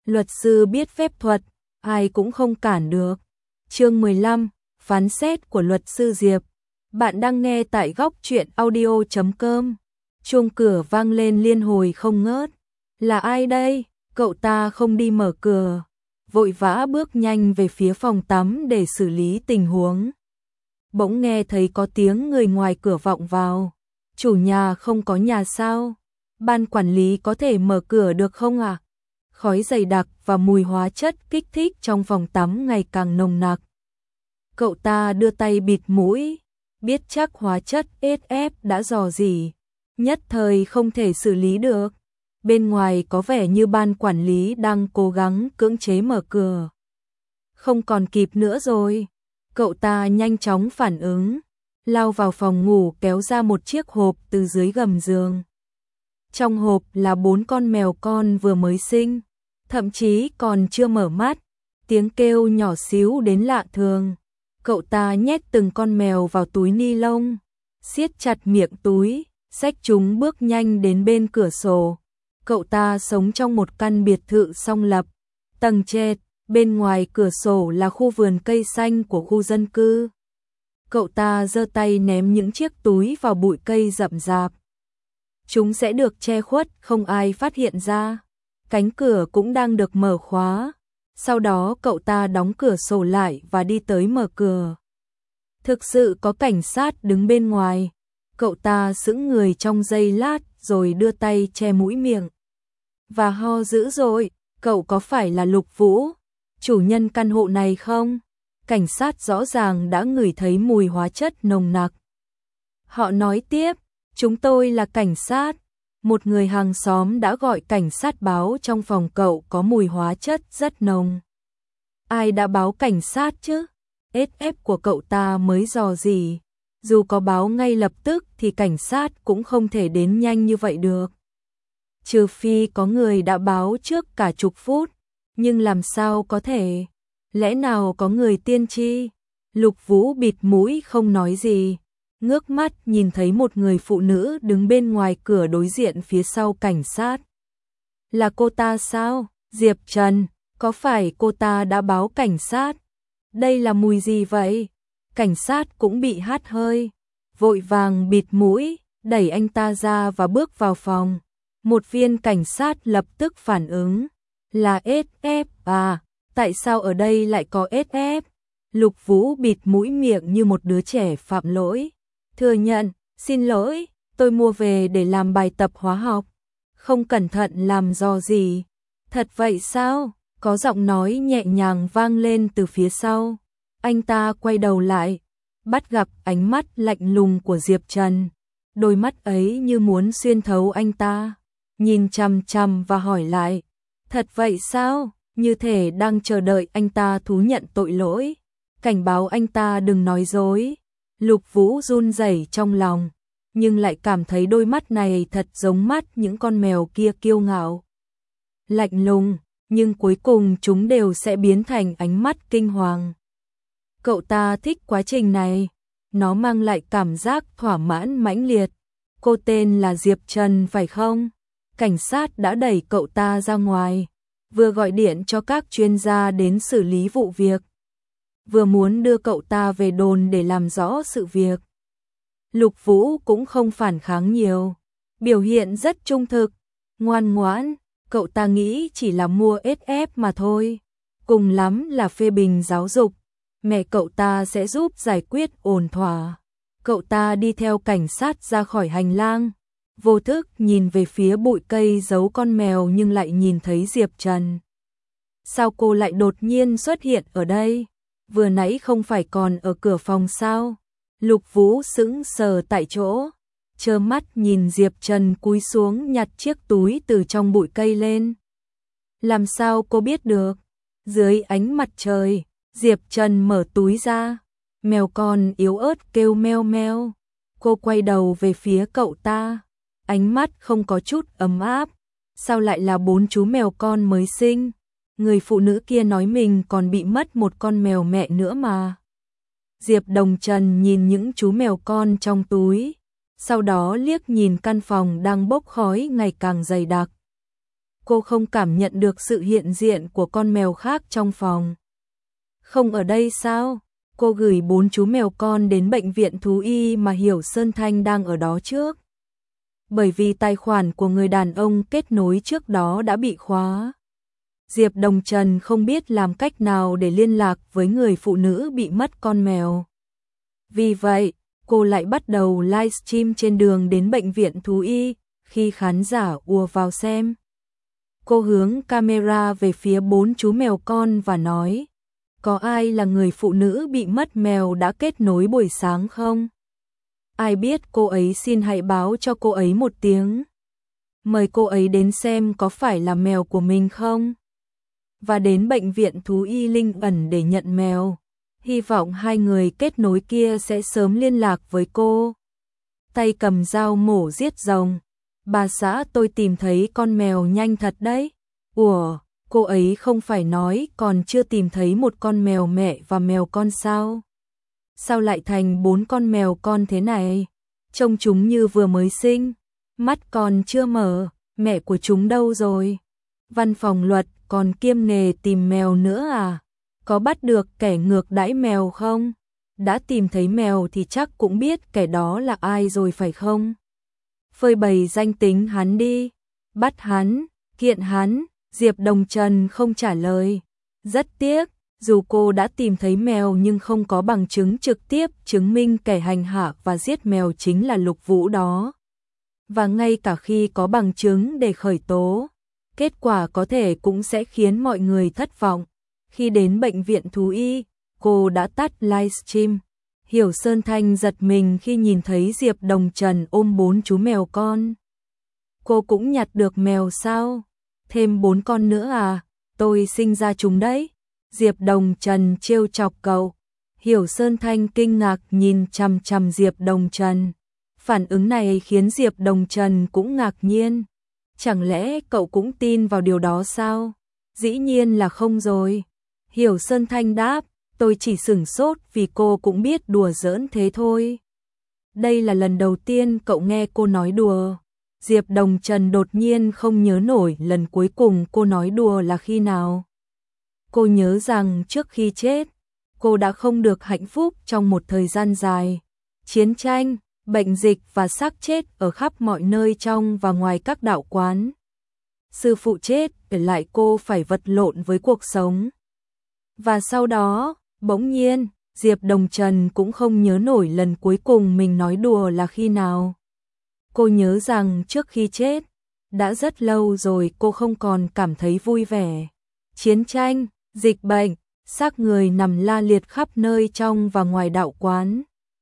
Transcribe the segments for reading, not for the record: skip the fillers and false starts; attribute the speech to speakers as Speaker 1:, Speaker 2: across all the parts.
Speaker 1: Luật sư biết phép thuật, ai cũng không cản được. Chương 15, phán xét của luật sư Diệp. Bạn đang nghe tại góc truyện audio.com. Chuông cửa vang lên liên hồi không ngớt. Là ai đây? Cậu ta không đi mở cửa, vội vã bước nhanh về phía phòng tắm để xử lý tình huống. Bỗng nghe thấy có tiếng người ngoài cửa vọng vào. Chủ nhà không có nhà sao? Ban quản lý có thể mở cửa được không ạ? Khói dày đặc và mùi hóa chất kích thích trong phòng tắm ngày càng nồng nặc. Cậu ta đưa tay bịt mũi, biết chắc hóa chất SF đã rò rỉ, nhất thời không thể xử lý được. Bên ngoài có vẻ như ban quản lý đang cố gắng cưỡng chế mở cửa. Không còn kịp nữa rồi. Cậu ta nhanh chóng phản ứng, lao vào phòng ngủ kéo ra một chiếc hộp từ dưới gầm giường. Trong hộp là 4 con mèo con vừa mới sinh, thậm chí còn chưa mở mắt, tiếng kêu nhỏ xíu đến lạ thường. Cậu ta nhét từng con mèo vào túi ni lông, siết chặt miệng túi, xách chúng bước nhanh đến bên cửa sổ. Cậu ta sống trong một căn biệt thự song lập, tầng trệt, bên ngoài cửa sổ là khu vườn cây xanh của khu dân cư. Cậu ta giơ tay ném những chiếc túi vào bụi cây rậm rạp. Chúng sẽ được che khuất, không ai phát hiện ra. Cánh cửa cũng đang được mở khóa. Sau đó cậu ta đóng cửa sổ lại và đi tới mở cửa. Thực sự có cảnh sát đứng bên ngoài. Cậu ta sững người trong giây lát rồi đưa tay che mũi miệng và ho dữ dội. Cậu có phải là Lục Vũ, chủ nhân căn hộ này không? Cảnh sát rõ ràng đã ngửi thấy mùi hóa chất nồng nặc. Họ nói tiếp, chúng tôi là cảnh sát. Một người hàng xóm đã gọi cảnh sát báo trong phòng cậu có mùi hóa chất rất nồng. Ai đã báo cảnh sát chứ? SF của cậu ta mới rò rỉ. Dù có báo ngay lập tức thì cảnh sát cũng không thể đến nhanh như vậy được. Trừ phi có người đã báo trước cả chục phút. Nhưng làm sao có thể? Lẽ nào có người tiên tri? Lục Vũ bịt mũi không nói gì. Ngước mắt nhìn thấy một người phụ nữ đứng bên ngoài cửa đối diện phía sau cảnh sát. Là cô ta sao? Diệp Trần, có phải cô ta đã báo cảnh sát? Đây là mùi gì vậy? Cảnh sát cũng bị hắt hơi, vội vàng bịt mũi, đẩy anh ta ra và bước vào phòng. Một viên cảnh sát lập tức phản ứng. Là SF à? Tại sao ở đây lại có SF? Lục Vũ bịt mũi miệng như một đứa trẻ phạm lỗi. Thừa nhận, xin lỗi, tôi mua về để làm bài tập hóa học. Không cẩn thận làm rò rỉ. Thật vậy sao? Có giọng nói nhẹ nhàng vang lên từ phía sau. Anh ta quay đầu lại, bắt gặp ánh mắt lạnh lùng của Diệp Trần. Đôi mắt ấy như muốn xuyên thấu anh ta. Nhìn chằm chằm và hỏi lại. Thật vậy sao? Như thể đang chờ đợi anh ta thú nhận tội lỗi. Cảnh báo anh ta đừng nói dối. Lục Vũ run rẩy trong lòng, nhưng lại cảm thấy đôi mắt này thật giống mắt những con mèo kia kiêu ngạo, lạnh lùng, nhưng cuối cùng chúng đều sẽ biến thành ánh mắt kinh hoàng. Cậu ta thích quá trình này, nó mang lại cảm giác thỏa mãn mãnh liệt. Cô tên là Diệp Trần phải không? Cảnh sát đã đẩy cậu ta ra ngoài, vừa gọi điện cho các chuyên gia đến xử lý vụ việc, vừa muốn đưa cậu ta về đồn để làm rõ sự việc. Lục Vũ cũng không phản kháng nhiều, biểu hiện rất trung thực, ngoan ngoãn. Cậu ta nghĩ chỉ là mua SF mà thôi, cùng lắm là phê bình giáo dục, mẹ cậu ta sẽ giúp giải quyết ổn thỏa. Cậu ta đi theo cảnh sát ra khỏi hành lang, vô thức nhìn về phía bụi cây giấu con mèo nhưng lại nhìn thấy Diệp Trần. Sao cô lại đột nhiên xuất hiện ở đây? Vừa nãy không phải còn ở cửa phòng sao? Lục Vũ sững sờ tại chỗ, trơ mắt nhìn Diệp Trần cúi xuống nhặt chiếc túi từ trong bụi cây lên. Làm sao cô biết được? Dưới ánh mặt trời, Diệp Trần mở túi ra, mèo con yếu ớt kêu meo meo. Cô quay đầu về phía cậu ta, ánh mắt không có chút ấm áp. Sao lại là 4 chú mèo con mới sinh? Người phụ nữ kia nói mình còn bị mất một con mèo mẹ nữa mà. Diệp Đồng Trần nhìn những chú mèo con trong túi, sau đó liếc nhìn căn phòng đang bốc khói ngày càng dày đặc. cô không cảm nhận được sự hiện diện của con mèo khác trong phòng. Không ở đây sao? Cô gửi 4 chú mèo con đến bệnh viện thú y mà Hiểu Sơn Thanh đang ở đó trước. Bởi vì tài khoản của người đàn ông kết nối trước đó đã bị khóa. Diệp Đồng Trần không biết làm cách nào để liên lạc với người phụ nữ bị mất con mèo. Vì vậy, cô lại bắt đầu livestream trên đường đến bệnh viện thú y. Khi khán giả ùa vào xem, cô hướng camera về phía 4 chú mèo con và nói: có ai là người phụ nữ bị mất mèo đã kết nối buổi sáng không? Ai biết cô ấy xin hãy báo cho cô ấy một tiếng. Mời cô ấy đến xem có phải là mèo của mình không? Và đến bệnh viện thú y Linh Ẩn để nhận mèo. Hy vọng hai người kết nối kia sẽ sớm liên lạc với cô. Tay cầm dao mổ giết rồng. Bà xã, tôi tìm thấy con mèo nhanh thật đấy. Ủa, cô ấy không phải nói còn chưa tìm thấy một con mèo mẹ và mèo con sao? Sao lại thành 4 con mèo con thế này? Trông chúng như vừa mới sinh, mắt còn chưa mở, mẹ của chúng đâu rồi? Văn phòng luật còn kiêm nghề tìm mèo nữa à? Có bắt được kẻ ngược đãi mèo không? Đã tìm thấy mèo thì chắc cũng biết kẻ đó là ai rồi phải không? Phơi bày danh tính hắn đi, bắt hắn, kiện hắn. Diệp Đồng Trần không trả lời. Rất tiếc, dù cô đã tìm thấy mèo nhưng không có bằng chứng trực tiếp chứng minh kẻ hành hạ và giết mèo chính là Lục Vũ đó. Và ngay cả khi có bằng chứng để khởi tố, kết quả có thể cũng sẽ khiến mọi người thất vọng. Khi đến bệnh viện thú y, cô đã tắt livestream. Hiểu Sơn Thanh giật mình khi nhìn thấy Diệp Đồng Trần ôm 4 chú mèo con. Cô cũng nhặt được mèo sao? Thêm 4 con nữa à? Tôi sinh ra chúng đấy. Diệp Đồng Trần trêu chọc cậu. Hiểu Sơn Thanh kinh ngạc nhìn chằm chằm Diệp Đồng Trần. Phản ứng này khiến Diệp Đồng Trần cũng ngạc nhiên. Chẳng lẽ cậu cũng tin vào điều đó sao? Dĩ nhiên là không rồi. Hiểu Sơn Thanh đáp, tôi chỉ sửng sốt vì cô cũng biết đùa giỡn thế thôi. Đây là lần đầu tiên cậu nghe cô nói đùa. Diệp Đồng Trần đột nhiên không nhớ nổi lần cuối cùng cô nói đùa là khi nào. Cô nhớ rằng trước khi chết, cô đã không được hạnh phúc trong một thời gian dài. Chiến tranh, bệnh dịch và xác chết ở khắp mọi nơi trong và ngoài các đạo quán. Sư phụ chết để lại cô phải vật lộn với cuộc sống. Và sau đó, bỗng nhiên, Diệp Đồng Trần cũng không nhớ nổi lần cuối cùng mình nói đùa là khi nào. Cô nhớ rằng trước khi chết, đã rất lâu rồi cô không còn cảm thấy vui vẻ. Chiến tranh, dịch bệnh, xác người nằm la liệt khắp nơi trong và ngoài đạo quán.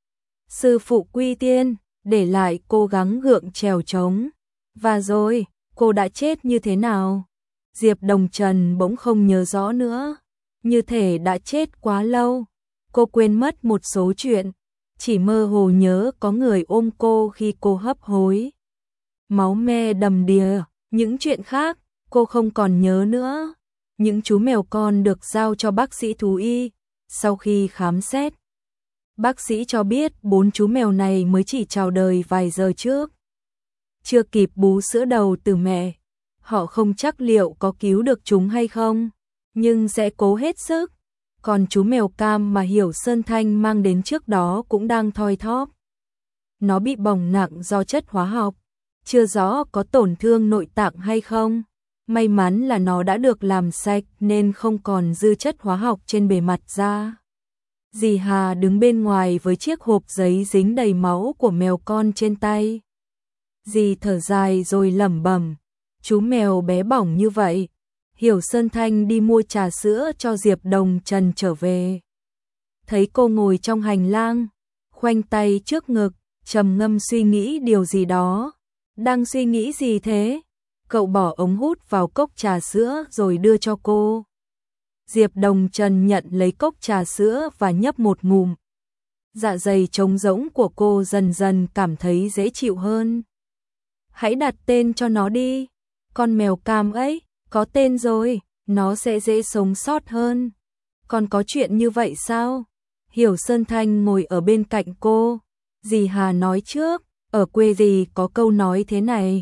Speaker 1: Sư phụ quy tiên, để lại cô gắng gượng trèo trống. Và rồi, cô đã chết như thế nào? Diệp Đồng Trần bỗng không nhớ rõ nữa. Như thể đã chết quá lâu. Cô quên mất một số chuyện. Chỉ mơ hồ nhớ có người ôm cô khi cô hấp hối. Máu me đầm đìa, những chuyện khác, cô không còn nhớ nữa. Những chú mèo con được giao cho bác sĩ thú y. Sau khi khám xét, bác sĩ cho biết 4 chú mèo này mới chỉ chào đời vài giờ trước. Chưa kịp bú sữa đầu từ mẹ. Họ không chắc liệu có cứu được chúng hay không, nhưng sẽ cố hết sức. Còn chú mèo cam mà Hiểu Sơn Thanh mang đến trước đó cũng đang thoi thóp. Nó bị bỏng nặng do chất hóa học, chưa rõ có tổn thương nội tạng hay không. May mắn là nó đã được làm sạch nên không còn dư chất hóa học trên bề mặt da. Dì Hà đứng bên ngoài với chiếc hộp giấy dính đầy máu của mèo con trên tay. Dì thở dài rồi lẩm bẩm, chú mèo bé bỏng như vậy. Hiểu Sơn Thanh đi mua trà sữa cho Diệp Đồng Trần trở về. Thấy cô ngồi trong hành lang, khoanh tay trước ngực, trầm ngâm suy nghĩ điều gì đó. Đang suy nghĩ gì thế? Cậu bỏ ống hút vào cốc trà sữa rồi đưa cho cô. Diệp Đồng Trần nhận lấy cốc trà sữa và nhấp một ngụm. Dạ dày trống rỗng của cô dần dần cảm thấy dễ chịu hơn. Hãy đặt tên cho nó đi. Con mèo cam ấy, có tên rồi, nó sẽ dễ sống sót hơn. Còn có chuyện như vậy sao? Hiểu Sơn Thanh ngồi ở bên cạnh cô. Dì Hà nói trước, ở quê dì có câu nói thế này,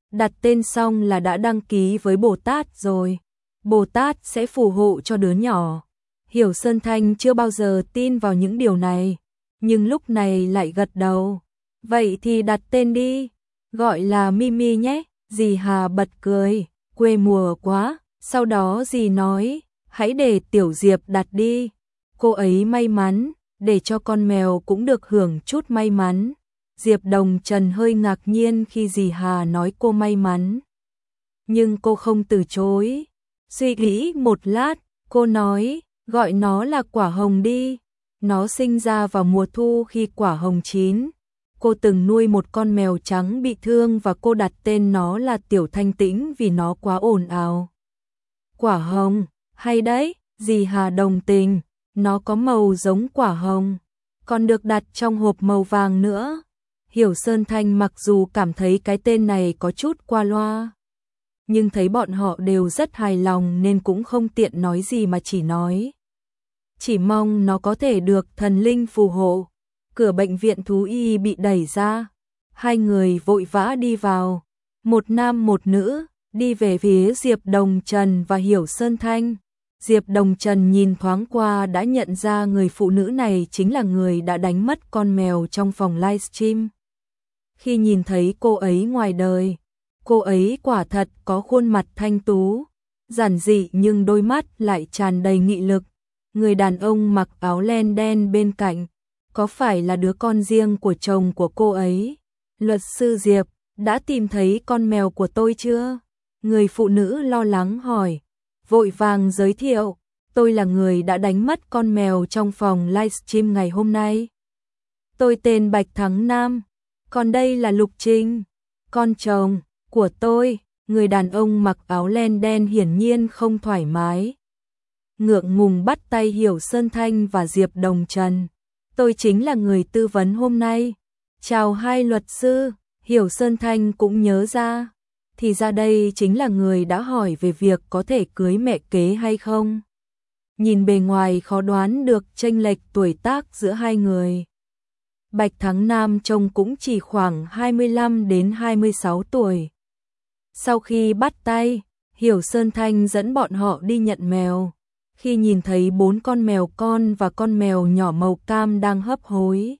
Speaker 1: đặt tên xong là đã đăng ký với Bồ Tát rồi. Bồ Tát sẽ phù hộ cho đứa nhỏ. Hiểu Sơn Thanh chưa bao giờ tin vào những điều này, nhưng lúc này lại gật đầu. Vậy thì đặt tên đi, gọi là Mimi nhé. Dì Hà bật cười, quê mùa quá. Sau đó dì nói, hãy để Tiểu Diệp đặt đi. Cô ấy may mắn, để cho con mèo cũng được hưởng chút may mắn. Diệp Đồng Trần hơi ngạc nhiên khi dì Hà nói cô may mắn. Nhưng cô không từ chối. Suy nghĩ một lát, cô nói, gọi nó là Quả Hồng đi. Nó sinh ra vào mùa thu khi quả hồng chín. Cô từng nuôi một con mèo trắng bị thương và cô đặt tên nó là Tiểu Thanh Tĩnh vì nó quá ồn ào. Quả hồng, hay đấy, dì Hà đồng tình, nó có màu giống quả hồng, còn được đặt trong hộp màu vàng nữa. Hiểu Sơn Thanh mặc dù cảm thấy cái tên này có chút qua loa, nhưng thấy bọn họ đều rất hài lòng nên cũng không tiện nói gì mà chỉ nói. Chỉ mong nó có thể được thần linh phù hộ. Cửa bệnh viện thú y bị đẩy ra. Hai người vội vã đi vào. Một nam một nữ, đi về phía Diệp Đồng Trần và Hiểu Sơn Thanh. Diệp Đồng Trần nhìn thoáng qua đã nhận ra người phụ nữ này chính là người đã đánh mất con mèo trong phòng livestream. Khi nhìn thấy cô ấy ngoài đời, cô ấy quả thật có khuôn mặt thanh tú, giản dị nhưng đôi mắt lại tràn đầy nghị lực. Người đàn ông mặc áo len đen bên cạnh, có phải là đứa con riêng của chồng của cô ấy? Luật sư Diệp, đã tìm thấy con mèo của tôi chưa? Người phụ nữ lo lắng hỏi, vội vàng giới thiệu, tôi là người đã đánh mất con mèo trong phòng livestream ngày hôm nay. Tôi tên Bạch Thắng Nam, còn đây là Lục Trinh, con chồng của tôi. Người đàn ông mặc áo len đen hiển nhiên không thoải mái, ngượng ngùng bắt tay Hiểu Sơn Thanh và Diệp Đồng Trần. Tôi chính là người tư vấn hôm nay. Chào hai luật sư. Hiểu Sơn Thanh cũng nhớ ra, thì ra đây chính là người đã hỏi về việc có thể cưới mẹ kế hay không. Nhìn bề ngoài khó đoán được chênh lệch tuổi tác giữa hai người. Bạch Thắng Nam trông cũng chỉ khoảng 25 đến 26 tuổi. Sau khi bắt tay, Hiểu Sơn Thanh dẫn bọn họ đi nhận mèo. Khi nhìn thấy 4 con mèo con và con mèo nhỏ màu cam đang hấp hối,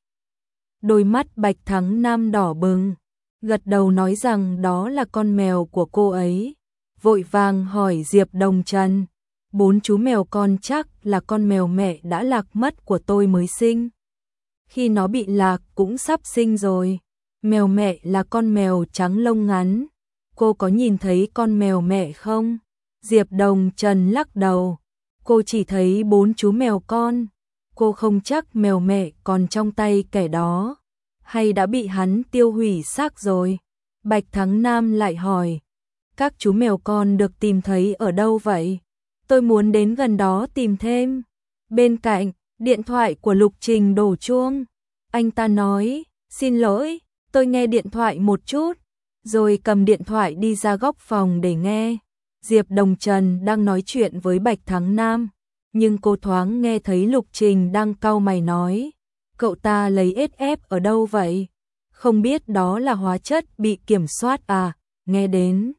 Speaker 1: đôi mắt Bạch Thắng Nam đỏ bừng, gật đầu nói rằng đó là con mèo của cô ấy. Vội vàng hỏi Diệp Đồng Trần, 4 chú mèo con chắc là con mèo mẹ đã lạc mất của tôi mới sinh. Khi nó bị lạc cũng sắp sinh rồi. Mèo mẹ là con mèo trắng lông ngắn. Cô có nhìn thấy con mèo mẹ không? Diệp Đồng Trần lắc đầu. Cô chỉ thấy 4 chú mèo con. Cô không chắc mèo mẹ còn trong tay kẻ đó, hay đã bị hắn tiêu hủy xác rồi. Bạch Thắng Nam lại hỏi, các chú mèo con được tìm thấy ở đâu vậy? Tôi muốn đến gần đó tìm thêm. Bên cạnh, điện thoại của Lục Trình đổ chuông. Anh ta nói, xin lỗi, tôi nghe điện thoại một chút, rồi cầm điện thoại đi ra góc phòng để nghe. Diệp Đồng Trần đang nói chuyện với Bạch Thắng Nam, nhưng cô thoáng nghe thấy Lục Trình đang cau mày nói, cậu ta lấy SF ở đâu vậy? Không biết đó là hóa chất bị kiểm soát à? Nghe đến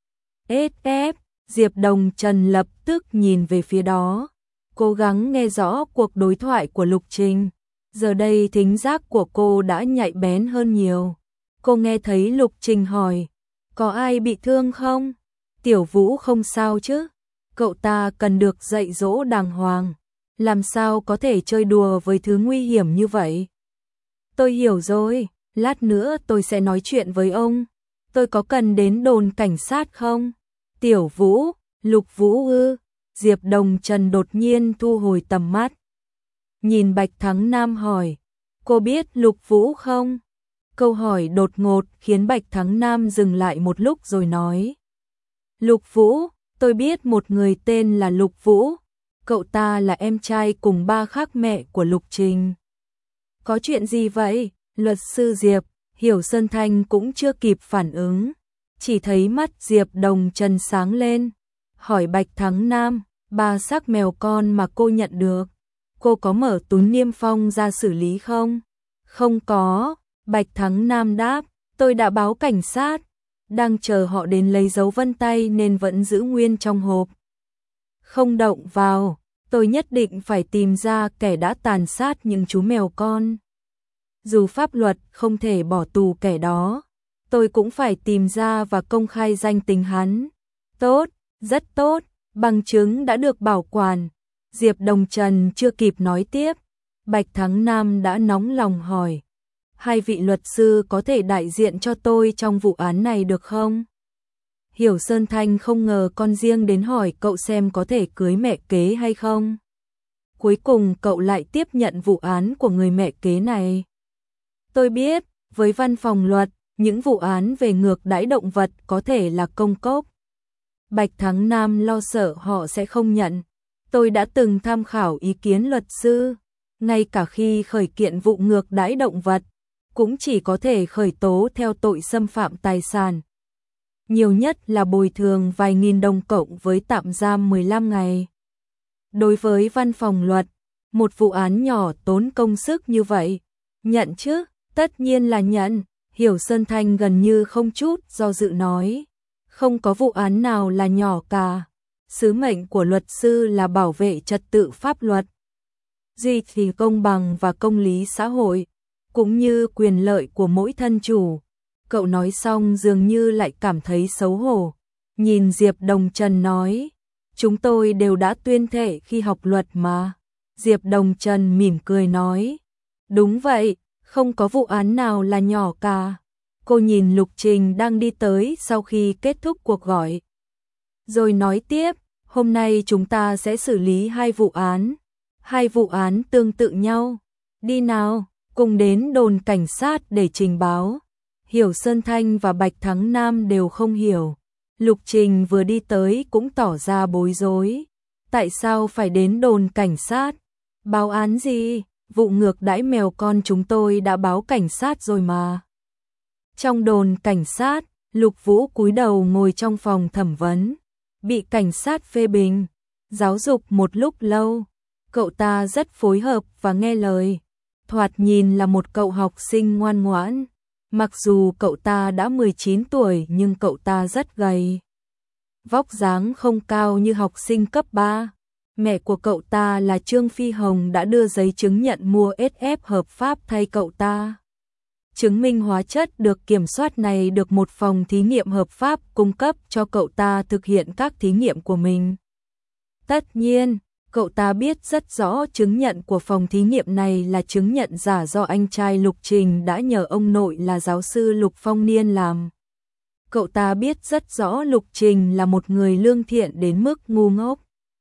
Speaker 1: SF, Diệp Đồng Trần lập tức nhìn về phía đó, cố gắng nghe rõ cuộc đối thoại của Lục Trình. Giờ đây thính giác của cô đã nhạy bén hơn nhiều. Cô nghe thấy Lục Trình hỏi, có ai bị thương không? Tiểu Vũ không sao chứ? Cậu ta cần được dạy dỗ đàng hoàng, làm sao có thể chơi đùa với thứ nguy hiểm như vậy? Tôi hiểu rồi, lát nữa tôi sẽ nói chuyện với ông. Tôi có cần đến đồn cảnh sát không? Tiểu Vũ, Lục Vũ ư? Diệp Đồng Trần đột nhiên thu hồi tầm mắt. Nhìn Bạch Thắng Nam hỏi, cô biết Lục Vũ không? Câu hỏi đột ngột khiến Bạch Thắng Nam dừng lại một lúc rồi nói, Lục Vũ, tôi biết một người tên là Lục Vũ, cậu ta là em trai cùng ba khác mẹ của Lục Trình. Có chuyện gì vậy? Luật sư Diệp, Hiểu Sơn Thanh cũng chưa kịp phản ứng, chỉ thấy mắt Diệp Đồng Trần sáng lên, hỏi Bạch Thắng Nam, 3 xác mèo con mà cô nhận được, cô có mở túi niêm phong ra xử lý không? Không có, Bạch Thắng Nam đáp, tôi đã báo cảnh sát. đang chờ họ đến lấy dấu vân tay nên vẫn giữ nguyên trong hộp. Không động vào, tôi nhất định phải tìm ra kẻ đã tàn sát những chú mèo con. Dù pháp luật không thể bỏ tù kẻ đó, tôi cũng phải tìm ra và công khai danh tính hắn. Tốt, rất tốt, bằng chứng đã được bảo quản. Diệp Đồng Trần chưa kịp nói tiếp, Bạch Thắng Nam đã nóng lòng hỏi. Hai vị luật sư có thể đại diện cho tôi trong vụ án này được không? Hiểu Sơn Thanh không ngờ con riêng đến hỏi cậu xem có thể cưới mẹ kế hay không. Cuối cùng cậu lại tiếp nhận vụ án của người mẹ kế này. Tôi biết, với văn phòng luật, những vụ án về ngược đãi động vật có thể là công cốc. Bạch Thắng Nam lo sợ họ sẽ không nhận. Tôi đã từng tham khảo ý kiến luật sư, ngay cả khi khởi kiện vụ ngược đãi động vật, cũng chỉ có thể khởi tố theo tội xâm phạm tài sản. Nhiều nhất là bồi thường vài nghìn đồng cộng với tạm giam 15 ngày. Đối với văn phòng luật, một vụ án nhỏ tốn công sức như vậy, nhận chứ, tất nhiên là nhận. Hiểu Sơn Thanh gần như không chút do dự nói, không có vụ án nào là nhỏ cả. Sứ mệnh của luật sư là bảo vệ trật tự pháp luật, duy trì công bằng và công lý xã hội, cũng như quyền lợi của mỗi thân chủ. Cậu nói xong dường như lại cảm thấy xấu hổ. Nhìn Diệp Đồng Trần nói, chúng tôi đều đã tuyên thệ khi học luật mà. Diệp Đồng Trần mỉm cười nói, đúng vậy, không có vụ án nào là nhỏ cả. Cô nhìn Lục Trình đang đi tới sau khi kết thúc cuộc gọi. Rồi nói tiếp, hôm nay chúng ta sẽ xử lý hai vụ án tương tự nhau. Đi nào, cùng đến đồn cảnh sát để trình báo. Hiểu Sơn Thanh và Bạch Thắng Nam đều không hiểu. Lục Trình vừa đi tới cũng tỏ ra bối rối. Tại sao phải đến đồn cảnh sát? Báo án gì? Vụ ngược đãi mèo con chúng tôi đã báo cảnh sát rồi mà. Trong đồn cảnh sát, Lục Vũ cúi đầu ngồi trong phòng thẩm vấn, bị cảnh sát phê bình, giáo dục một lúc lâu. Cậu ta rất phối hợp và nghe lời, thoạt nhìn là một cậu học sinh ngoan ngoãn. Mặc dù cậu ta đã 19 tuổi nhưng cậu ta rất gầy. Vóc dáng không cao như học sinh cấp 3. Mẹ của cậu ta là Trương Phi Hồng đã đưa giấy chứng nhận mua SF hợp pháp thay cậu ta. Chứng minh hóa chất được kiểm soát này được một phòng thí nghiệm hợp pháp cung cấp cho cậu ta thực hiện các thí nghiệm của mình. Tất nhiên, cậu ta biết rất rõ chứng nhận của phòng thí nghiệm này là chứng nhận giả do anh trai Lục Trình đã nhờ ông nội là giáo sư Lục Phong Niên làm. Cậu ta biết rất rõ Lục Trình là một người lương thiện đến mức ngu ngốc.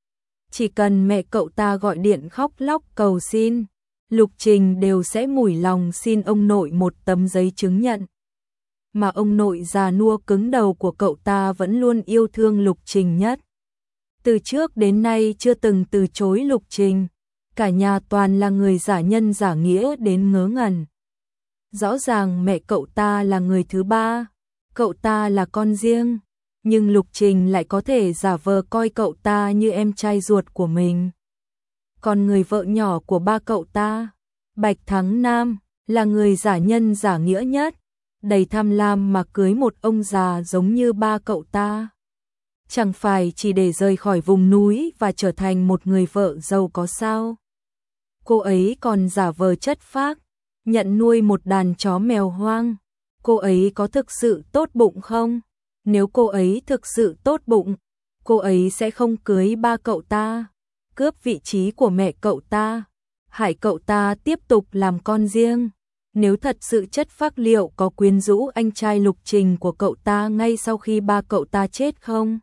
Speaker 1: Chỉ cần mẹ cậu ta gọi điện khóc lóc cầu xin, Lục Trình đều sẽ mủi lòng xin ông nội một tấm giấy chứng nhận. Mà ông nội già nua cứng đầu của cậu ta vẫn luôn yêu thương Lục Trình nhất. Từ trước đến nay chưa từng từ chối Lục Trình, cả nhà toàn là người giả nhân giả nghĩa đến ngớ ngẩn. Rõ ràng mẹ cậu ta là người thứ ba, cậu ta là con riêng, nhưng Lục Trình lại có thể giả vờ coi cậu ta như em trai ruột của mình. Còn người vợ nhỏ của ba cậu ta, Bạch Thắng Nam, là người giả nhân giả nghĩa nhất, đầy tham lam mà cưới một ông già giống như ba cậu ta. Chẳng phải chỉ để rời khỏi vùng núi và trở thành một người vợ giàu có sao? Cô ấy còn giả vờ chất phác, nhận nuôi một đàn chó mèo hoang. Cô ấy có thực sự tốt bụng không? Nếu cô ấy thực sự tốt bụng, cô ấy sẽ không cưới ba cậu ta, cướp vị trí của mẹ cậu ta, hại cậu ta tiếp tục làm con riêng. Nếu thật sự chất phác liệu có quyến rũ anh trai Lục Trình của cậu ta ngay sau khi ba cậu ta chết không?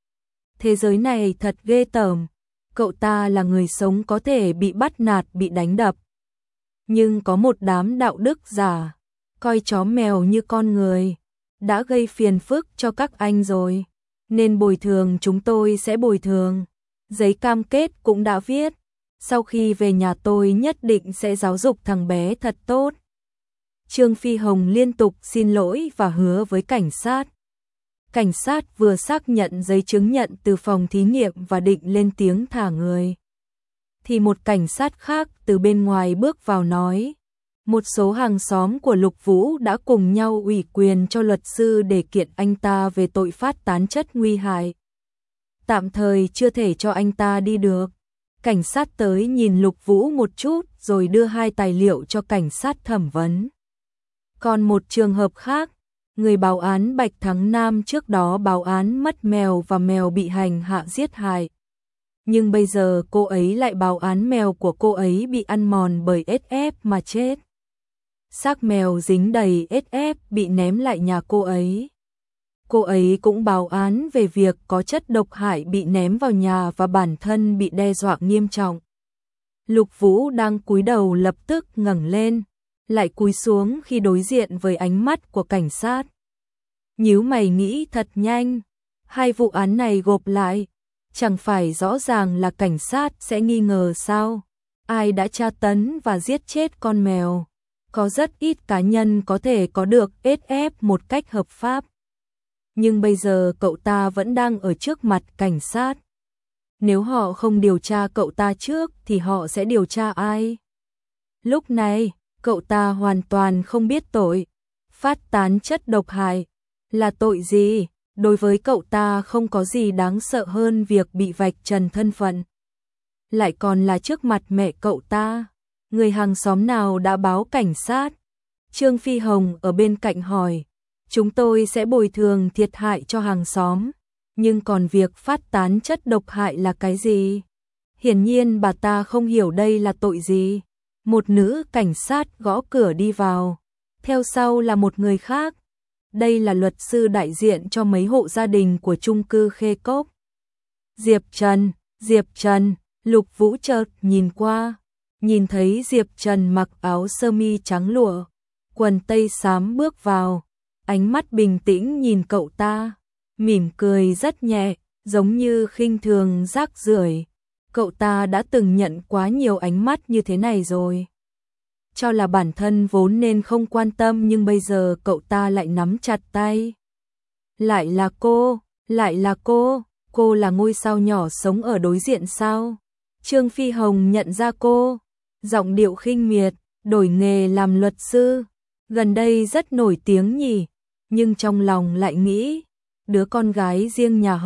Speaker 1: Thế giới này thật ghê tởm, cậu ta là người sống có thể bị bắt nạt, bị đánh đập. Nhưng có một đám đạo đức giả, coi chó mèo như con người, đã gây phiền phức cho các anh rồi, nên bồi thường chúng tôi sẽ bồi thường. Giấy cam kết cũng đã viết, sau khi về nhà tôi nhất định sẽ giáo dục thằng bé thật tốt. Trương Phi Hồng liên tục xin lỗi và hứa với cảnh sát. Cảnh sát vừa xác nhận giấy chứng nhận từ phòng thí nghiệm và định lên tiếng thả người, thì một cảnh sát khác từ bên ngoài bước vào nói, Một số hàng xóm của Lục Vũ đã cùng nhau ủy quyền cho luật sư để kiện anh ta về tội phát tán chất nguy hại. Tạm thời chưa thể cho anh ta đi được. Cảnh sát tới nhìn Lục Vũ một chút rồi đưa 2 tài liệu cho cảnh sát thẩm vấn. Còn một trường hợp khác, người báo án Bạch Thắng Nam trước đó báo án mất mèo và mèo bị hành hạ giết hại. Nhưng bây giờ cô ấy lại báo án mèo của cô ấy bị ăn mòn bởi SF mà chết. Xác mèo dính đầy SF bị ném lại nhà cô ấy. Cô ấy cũng báo án về việc có chất độc hại bị ném vào nhà và bản thân bị đe dọa nghiêm trọng. Lục Vũ đang cúi đầu lập tức ngẩng lên, lại cúi xuống khi đối diện với ánh mắt của cảnh sát. Nhíu mày nghĩ thật nhanh, 2 vụ án này gộp lại, chẳng phải rõ ràng là cảnh sát sẽ nghi ngờ sao? Ai đã tra tấn và giết chết con mèo? Có rất ít cá nhân có thể có được SF một cách hợp pháp. Nhưng bây giờ cậu ta vẫn đang ở trước mặt cảnh sát. Nếu họ không điều tra cậu ta trước thì họ sẽ điều tra ai? Lúc này, cậu ta hoàn toàn không biết tội. Phát tán chất độc hại là tội gì? Đối với cậu ta không có gì đáng sợ hơn việc bị vạch trần thân phận. Lại còn là trước mặt mẹ cậu ta. Người hàng xóm nào đã báo cảnh sát? Trương Phi Hồng ở bên cạnh hỏi. Chúng tôi sẽ bồi thường thiệt hại cho hàng xóm. Nhưng còn việc phát tán chất độc hại là cái gì? Hiển nhiên bà ta không hiểu đây là tội gì. Một nữ cảnh sát gõ cửa đi vào. Theo sau là một người khác. Đây là luật sư đại diện cho mấy hộ gia đình của chung cư Khê Cốc. Diệp Trần, Lục Vũ chợt nhìn qua. Nhìn thấy Diệp Trần mặc áo sơ mi trắng lụa, quần tây xám bước vào. Ánh mắt bình tĩnh nhìn cậu ta, mỉm cười rất nhẹ, giống như khinh thường rác rưởi. Cậu ta đã từng nhận quá nhiều ánh mắt như thế này rồi. Cho là bản thân vốn nên không quan tâm nhưng bây giờ cậu ta lại nắm chặt tay. Lại là cô là ngôi sao nhỏ sống ở đối diện sao? Trương Phi Hồng nhận ra cô, giọng điệu khinh miệt, đổi nghề làm luật sư, gần đây rất nổi tiếng nhỉ, nhưng trong lòng lại nghĩ, đứa con gái riêng nhà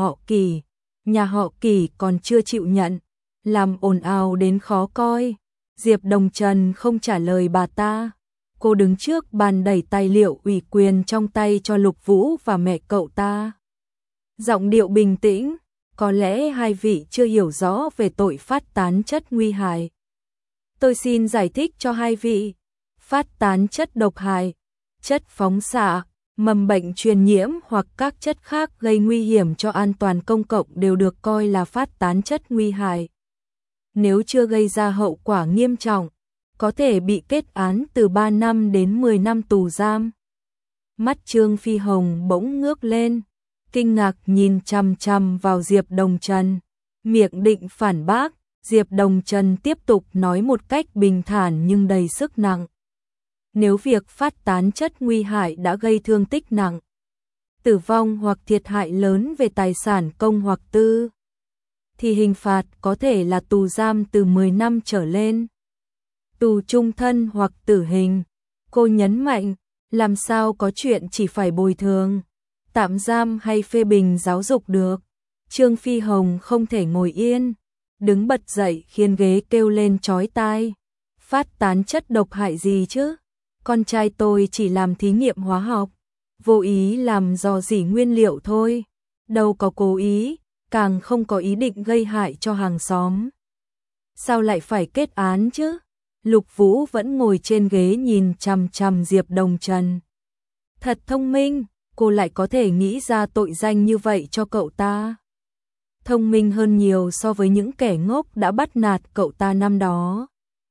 Speaker 1: họ Kỳ còn chưa chịu nhận, làm ồn ào đến khó coi. Diệp Đồng Trần không trả lời bà ta. Cô đứng trước bàn đẩy tài liệu ủy quyền trong tay cho Lục Vũ và mẹ cậu ta. Giọng điệu bình tĩnh, có lẽ 2 vị chưa hiểu rõ về tội phát tán chất nguy hại. Tôi xin giải thích cho 2 vị. Phát tán chất độc hại, chất phóng xạ, mầm bệnh truyền nhiễm hoặc các chất khác gây nguy hiểm cho an toàn công cộng đều được coi là phát tán chất nguy hại. Nếu chưa gây ra hậu quả nghiêm trọng, có thể bị kết án từ 3 năm đến 10 năm tù giam. Mắt Trương Phi Hồng bỗng ngước lên, kinh ngạc nhìn chằm chằm vào Diệp Đồng Trần, miệng định phản bác. Diệp Đồng Trần tiếp tục nói một cách bình thản nhưng đầy sức nặng. Nếu việc phát tán chất nguy hại đã gây thương tích nặng, tử vong hoặc thiệt hại lớn về tài sản công hoặc tư, thì hình phạt có thể là tù giam từ 10 năm trở lên, tù chung thân hoặc tử hình. Cô nhấn mạnh, làm sao có chuyện chỉ phải bồi thường, tạm giam hay phê bình giáo dục được. Trương Phi Hồng không thể ngồi yên, đứng bật dậy khiến ghế kêu lên chói tai. Phát tán chất độc hại gì chứ? Con trai tôi chỉ làm thí nghiệm hóa học, vô ý làm rò rỉ nguyên liệu thôi, đâu có cố ý, càng không có ý định gây hại cho hàng xóm. Sao lại phải kết án chứ? Lục Vũ vẫn ngồi trên ghế nhìn chằm chằm Diệp Đồng Trần. Thật thông minh, cô lại có thể nghĩ ra tội danh như vậy cho cậu ta. Thông minh hơn nhiều so với những kẻ ngốc đã bắt nạt cậu ta năm đó.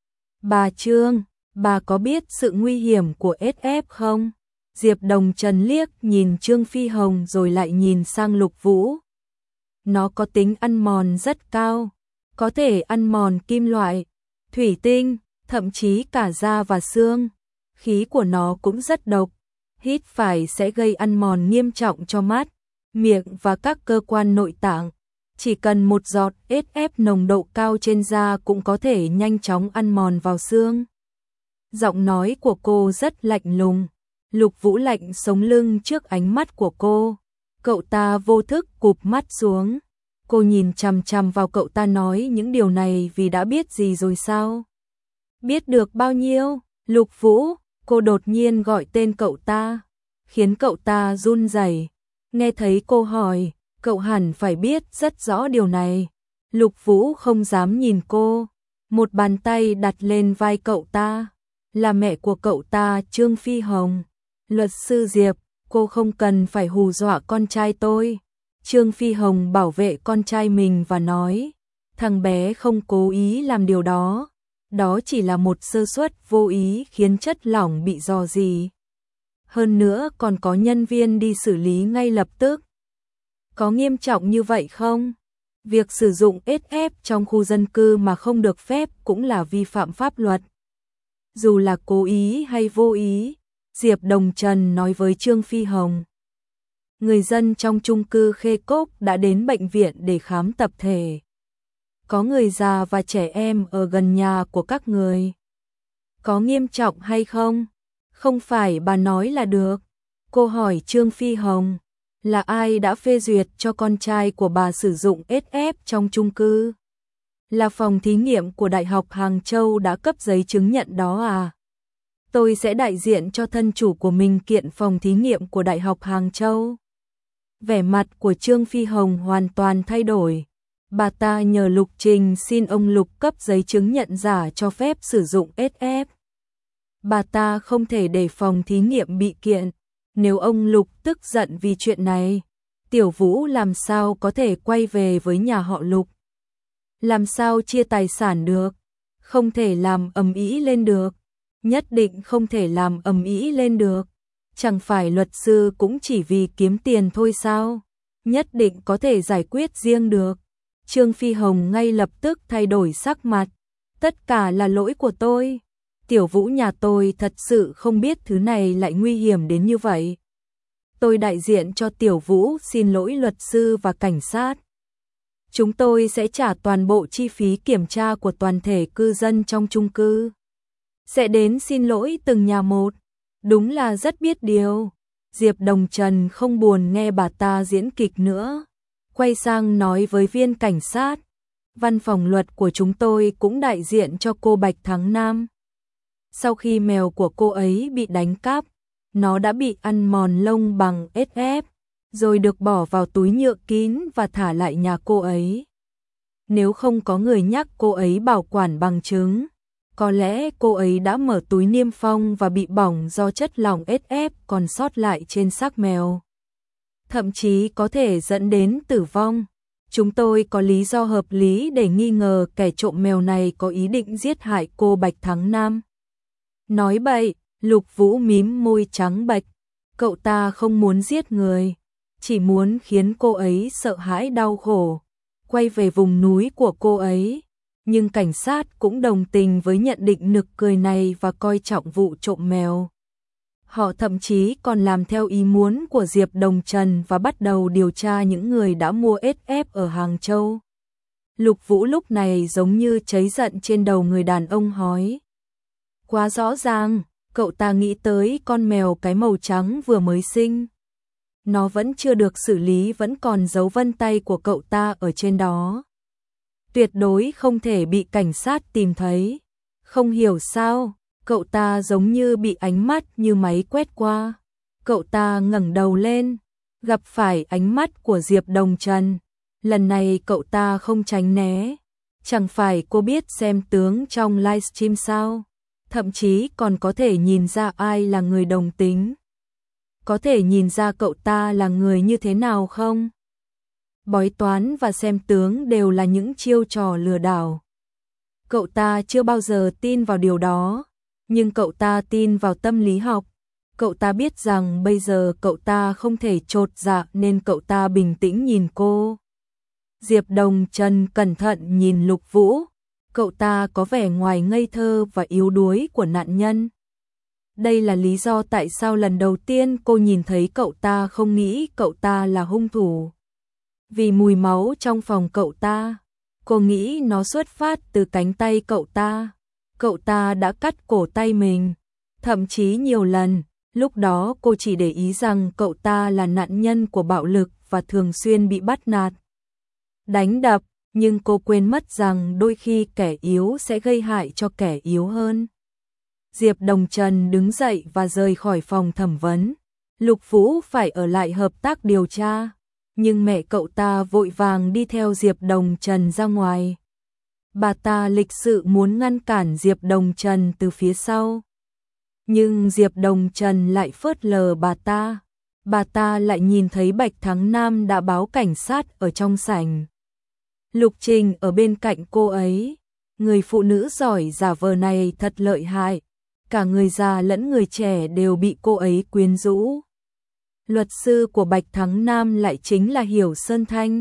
Speaker 1: Bà Trương, bà có biết sự nguy hiểm của SF không? Diệp Đồng Trần liếc nhìn Trương Phi Hồng rồi lại nhìn sang Lục Vũ. Nó có tính ăn mòn rất cao, có thể ăn mòn kim loại, thủy tinh, thậm chí cả da và xương. Khí của nó cũng rất độc, hít phải sẽ gây ăn mòn nghiêm trọng cho mắt, miệng và các cơ quan nội tạng. Chỉ cần một giọt SF nồng độ cao trên da cũng có thể nhanh chóng ăn mòn vào xương. Giọng nói của cô rất lạnh lùng. Lục Vũ lạnh sống lưng trước ánh mắt của cô. Cậu ta vô thức cụp mắt xuống. Cô nhìn chằm chằm vào cậu ta nói những điều này vì đã biết gì rồi sao? Biết được bao nhiêu? Lục Vũ, cô đột nhiên gọi tên cậu ta, khiến cậu ta run rẩy. Nghe thấy cô hỏi, cậu hẳn phải biết rất rõ điều này. Lục Vũ không dám nhìn cô, một bàn tay đặt lên vai cậu ta. Là mẹ của cậu ta, Trương Phi Hồng. Luật sư Diệp, cô không cần phải hù dọa con trai tôi. Trương Phi Hồng bảo vệ con trai mình và nói, thằng bé không cố ý làm điều đó. Đó chỉ là một sơ suất vô ý khiến chất lỏng bị rò rỉ. Hơn nữa còn có nhân viên đi xử lý ngay lập tức. Có nghiêm trọng như vậy không? Việc sử dụng SF trong khu dân cư mà không được phép cũng là vi phạm pháp luật. Dù là cố ý hay vô ý, Diệp Đồng Trần nói với Trương Phi Hồng. Người dân trong chung cư Khê Cốc đã đến bệnh viện để khám tập thể. Có người già và trẻ em ở gần nhà của các người. Có nghiêm trọng hay không? Không phải bà nói là được. Cô hỏi Trương Phi Hồng, là ai đã phê duyệt cho con trai của bà sử dụng SF trong chung cư? Là phòng thí nghiệm của Đại học Hàng Châu đã cấp giấy chứng nhận đó à? Tôi sẽ đại diện cho thân chủ của mình kiện phòng thí nghiệm của Đại học Hàng Châu. Vẻ mặt của Trương Phi Hồng hoàn toàn thay đổi. Bà ta nhờ Lục Trình xin ông Lục cấp giấy chứng nhận giả cho phép sử dụng SF. Bà ta không thể để phòng thí nghiệm bị kiện. Nếu ông Lục tức giận vì chuyện này, Tiểu Vũ làm sao có thể quay về với nhà họ Lục? Làm sao chia tài sản được? Không thể làm ầm ĩ lên được. Nhất định không thể làm ầm ĩ lên được. Chẳng phải luật sư cũng chỉ vì kiếm tiền thôi sao? Nhất định có thể giải quyết riêng được. Trương Phi Hồng ngay lập tức thay đổi sắc mặt. Tất cả là lỗi của tôi. Tiểu Vũ nhà tôi thật sự không biết thứ này lại nguy hiểm đến như vậy. Tôi đại diện cho Tiểu Vũ xin lỗi luật sư và cảnh sát. Chúng tôi sẽ trả toàn bộ chi phí kiểm tra của toàn thể cư dân trong chung cư. Sẽ đến xin lỗi từng nhà một. Đúng là rất biết điều. Diệp Đồng Trần không buồn nghe bà ta diễn kịch nữa. Quay sang nói với viên cảnh sát. Văn phòng luật của chúng tôi cũng đại diện cho cô Bạch Thắng Nam. Sau khi mèo của cô ấy bị đánh cắp, nó đã bị ăn mòn lông bằng SF, rồi được bỏ vào túi nhựa kín và thả lại nhà cô ấy. Nếu không có người nhắc cô ấy bảo quản bằng chứng, có lẽ cô ấy đã mở túi niêm phong và bị bỏng do chất lỏng SF còn sót lại trên xác mèo. Thậm chí có thể dẫn đến tử vong. Chúng tôi có lý do hợp lý để nghi ngờ kẻ trộm mèo này có ý định giết hại cô Bạch Thắng Nam. Nói bậy, Lục Vũ mím môi trắng bệch. Cậu ta không muốn giết người, chỉ muốn khiến cô ấy sợ hãi đau khổ, quay về vùng núi của cô ấy. Nhưng cảnh sát cũng đồng tình với nhận định nực cười này và coi trọng vụ trộm mèo. Họ thậm chí còn làm theo ý muốn của Diệp Đồng Trần và bắt đầu điều tra những người đã mua SF ở Hàng Châu. Lục Vũ lúc này giống như cháy giận trên đầu người đàn ông hói. Quá rõ ràng, cậu ta nghĩ tới con mèo cái màu trắng vừa mới sinh. Nó vẫn chưa được xử lý, vẫn còn dấu vân tay của cậu ta ở trên đó. Tuyệt đối không thể bị cảnh sát tìm thấy. Không hiểu sao, cậu ta giống như bị ánh mắt như máy quét qua. Cậu ta ngẩng đầu lên, gặp phải ánh mắt của Diệp Đồng Trần. Lần này cậu ta không tránh né. Chẳng phải cô biết xem tướng trong livestream sao? Thậm chí còn có thể nhìn ra ai là người đồng tính. Có thể nhìn ra cậu ta là người như thế nào không? Bói toán và xem tướng đều là những chiêu trò lừa đảo. Cậu ta chưa bao giờ tin vào điều đó, nhưng cậu ta tin vào tâm lý học. Cậu ta biết rằng bây giờ cậu ta không thể chột dạ nên cậu ta bình tĩnh nhìn cô. Diệp Đồng Trần cẩn thận nhìn Lục Vũ. Cậu ta có vẻ ngoài ngây thơ và yếu đuối của nạn nhân. Đây là lý do tại sao lần đầu tiên cô nhìn thấy cậu ta không nghĩ cậu ta là hung thủ. Vì mùi máu trong phòng cậu ta, cô nghĩ nó xuất phát từ cánh tay cậu ta. cậu ta đã cắt cổ tay mình, thậm chí nhiều lần. Lúc đó cô chỉ để ý rằng cậu ta là nạn nhân của bạo lực và thường xuyên bị bắt nạt, đánh đập, nhưng cô quên mất rằng đôi khi kẻ yếu sẽ gây hại cho kẻ yếu hơn. Diệp Đồng Trần đứng dậy và rời khỏi phòng thẩm vấn. Lục Vũ phải ở lại hợp tác điều tra, nhưng mẹ cậu ta vội vàng đi theo Diệp Đồng Trần ra ngoài. Bà ta lịch sự muốn ngăn cản Diệp Đồng Trần từ phía sau, nhưng Diệp Đồng Trần lại phớt lờ bà ta. Bà ta lại nhìn thấy Bạch Thắng Nam đã báo cảnh sát ở trong sảnh. Lục Trình ở bên cạnh cô ấy. Người phụ nữ giỏi giả vờ này thật lợi hại. Cả người già lẫn người trẻ đều bị cô ấy quyến rũ. Luật sư của Bạch Thắng Nam lại chính là Hiểu Sơn Thanh.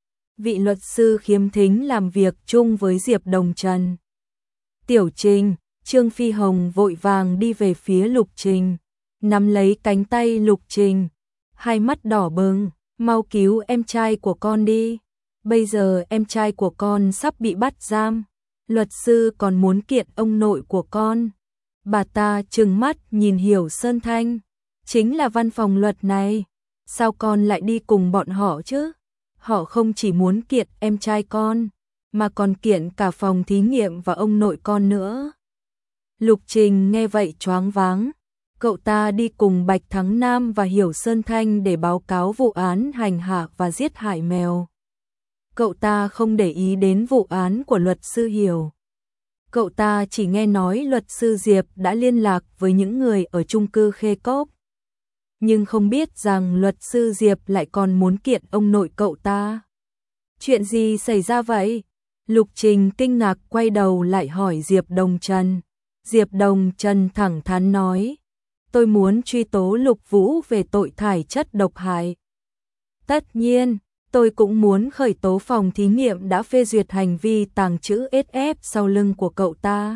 Speaker 1: Vị luật sư khiếm thính làm việc chung với Diệp Đồng Trần. Tiểu Trình, Trương Phi Hồng vội vàng đi về phía Lục Trình, nắm lấy cánh tay Lục Trình, hai mắt đỏ bừng, mau cứu em trai của con đi. Bây giờ em trai của con sắp bị bắt giam, luật sư còn muốn kiện ông nội của con. Bà ta trừng mắt nhìn Hiểu Sơn Thanh, chính là văn phòng luật này, sao con lại đi cùng bọn họ chứ? Họ không chỉ muốn kiện em trai con, mà còn kiện cả phòng thí nghiệm và ông nội con nữa. Lục Trình nghe vậy choáng váng, cậu ta đi cùng Bạch Thắng Nam và Hiểu Sơn Thanh để báo cáo vụ án hành hạ và giết hại mèo. Cậu ta không để ý đến vụ án của luật sư Hiểu. Cậu ta chỉ nghe nói luật sư Diệp đã liên lạc với những người ở chung cư Khê Cốc, nhưng không biết rằng luật sư Diệp lại còn muốn kiện ông nội cậu ta. Chuyện gì xảy ra vậy? Lục Trình kinh ngạc quay đầu lại hỏi Diệp Đồng Trần. Diệp Đồng Trần thẳng thắn nói, tôi muốn truy tố Lục Vũ về tội thải chất độc hại. Tất nhiên, tôi cũng muốn khởi tố phòng thí nghiệm đã phê duyệt hành vi tàng trữ SF sau lưng của cậu ta.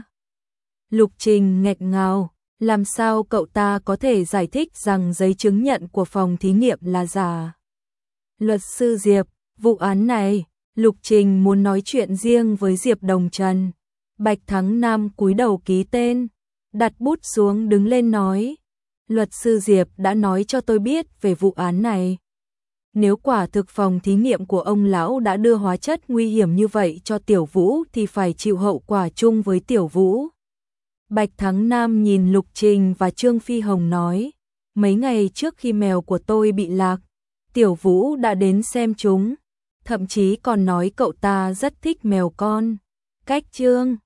Speaker 1: Lục Trình nghẹn ngào, làm sao cậu ta có thể giải thích rằng giấy chứng nhận của phòng thí nghiệm là giả? Luật sư Diệp, vụ án này, Lục Trình muốn nói chuyện riêng với Diệp Đồng Trần. Bạch Thắng Nam cúi đầu ký tên, đặt bút xuống đứng lên nói, luật sư Diệp đã nói cho tôi biết về vụ án này. Nếu quả thực phòng thí nghiệm của ông lão đã đưa hóa chất nguy hiểm như vậy cho Tiểu Vũ thì phải chịu hậu quả chung với Tiểu Vũ. Bạch Thắng Nam nhìn Lục Trình và Trương Phi Hồng nói, mấy ngày trước khi mèo của tôi bị lạc, Tiểu Vũ đã đến xem chúng, thậm chí còn nói cậu ta rất thích mèo con. Cách Trương